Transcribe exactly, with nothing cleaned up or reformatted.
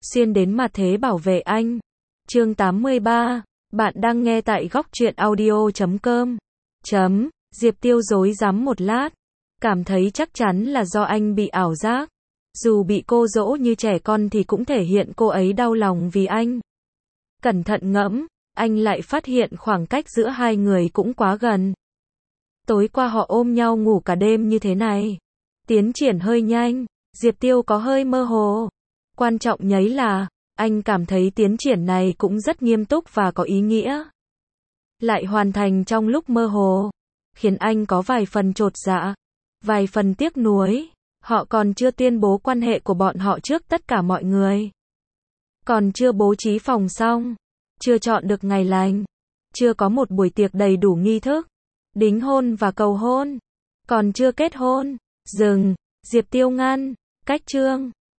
xuyên đến mặt thế bảo vệ anh. Chương tám mươi ba. Bạn đang nghe tại góc truyện audio chấm com. Chấm. Diệp Tiêu rối rắm một lát, cảm thấy chắc chắn là do anh bị ảo giác. Dù bị cô dỗ như trẻ con thì cũng thể hiện cô ấy đau lòng vì anh. Cẩn thận ngẫm, anh lại phát hiện khoảng cách giữa hai người cũng quá gần. Tối qua họ ôm nhau ngủ cả đêm như thế này. Tiến triển hơi nhanh, Diệp Tiêu có hơi mơ hồ. Quan trọng nhấy là, anh cảm thấy tiến triển này cũng rất nghiêm túc và có ý nghĩa. Lại hoàn thành trong lúc mơ hồ, khiến anh có vài phần chột dạ, vài phần tiếc nuối. Họ còn chưa tuyên bố quan hệ của bọn họ trước tất cả mọi người. Còn chưa bố trí phòng xong, chưa chọn được ngày lành, chưa có một buổi tiệc đầy đủ nghi thức, đính hôn và cầu hôn, còn chưa kết hôn. Dừng, Diệp Tiêu ngăn, cách chương.